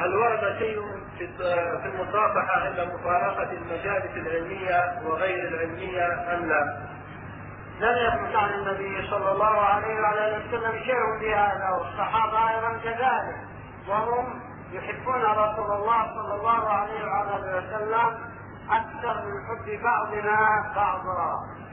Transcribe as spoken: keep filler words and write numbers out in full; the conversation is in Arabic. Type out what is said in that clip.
هل ورد شيء في المصافحة إلا مفارقة المجالس العلمية وغير العلمية أم لا؟ لم يثبت عن النبي صلى الله عليه وعلى وسلم شيء بهذا، والصحابة أيضا كذلك، وهم يحبون رسول الله صلى الله عليه وعلى وسلم أكثر من حب بعضنا بعضا.